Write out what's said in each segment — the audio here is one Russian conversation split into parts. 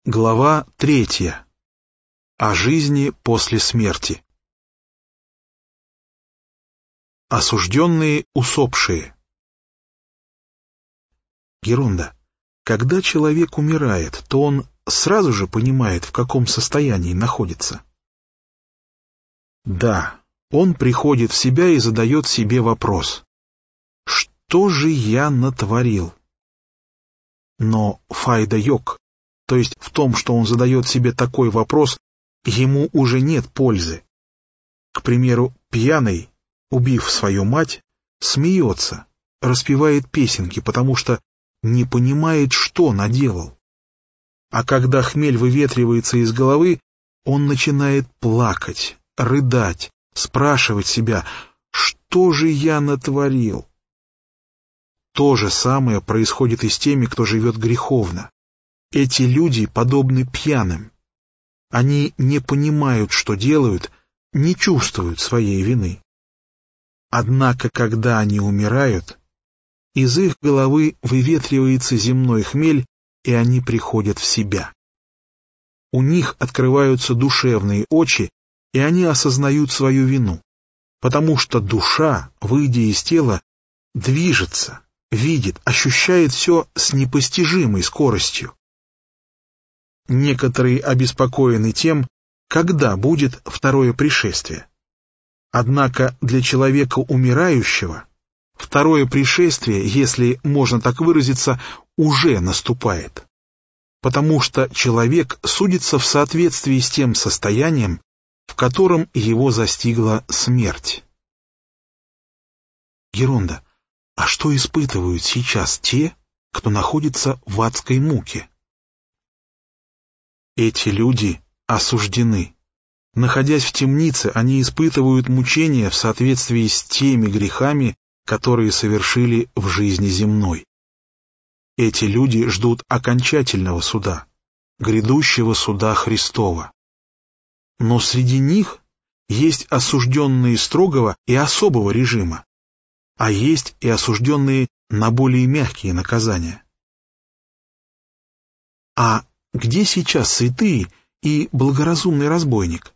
Глава 3. О жизни после смерти. Осужденные усопшие. Герунда. Когда человек умирает, то он сразу же понимает, в каком состоянии находится. Да, он приходит в себя и задает себе вопрос: что же я натворил? Но файда-йог, то есть в том, что он задает себе такой вопрос, ему уже нет пользы. К примеру, пьяный, убив свою мать, смеется, распевает песенки, потому что не понимает, что наделал. А когда хмель выветривается из головы, он начинает плакать, рыдать, спрашивать себя: что же я натворил? То же самое происходит и с теми, кто живет греховно. Эти люди подобны пьяным. Они не понимают, что делают, не чувствуют своей вины. Однако, когда они умирают, из их головы выветривается земной хмель, и они приходят в себя. У них открываются душевные очи, и они осознают свою вину, потому что душа, выйдя из тела, движется, видит, ощущает все с непостижимой скоростью. Некоторые обеспокоены тем, когда будет второе пришествие. Однако для человека умирающего второе пришествие, если можно так выразиться, уже наступает, потому что человек судится в соответствии с тем состоянием, в котором его застигла смерть. Герунда, а что испытывают сейчас те, кто находится в адской муке? Эти люди осуждены. Находясь в темнице, они испытывают мучения в соответствии с теми грехами, которые совершили в жизни земной. Эти люди ждут окончательного суда, грядущего суда Христова. Но среди них есть осужденные строгого и особого режима, а есть и осужденные на более мягкие наказания. А где сейчас святые и благоразумный разбойник?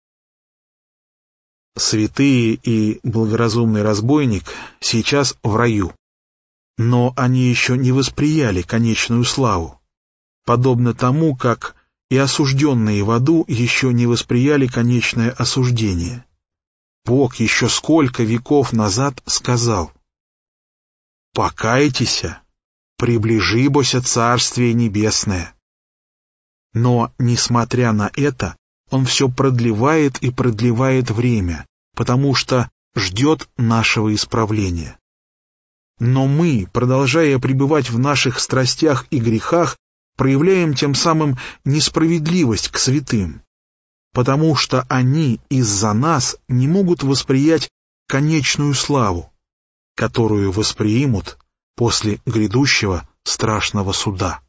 Святые и благоразумный разбойник сейчас в раю, но они еще не восприяли конечную славу, подобно тому, как и осужденные в аду еще не восприяли конечное осуждение. Бог еще сколько веков назад сказал: «Покайтеся, приближибося Царствие Небесное». Но, несмотря на это, он все продлевает и продлевает время, потому что ждет нашего исправления. Но мы, продолжая пребывать в наших страстях и грехах, проявляем тем самым несправедливость к святым, потому что они из-за нас не могут восприять конечную славу, которую воспримут после грядущего страшного суда.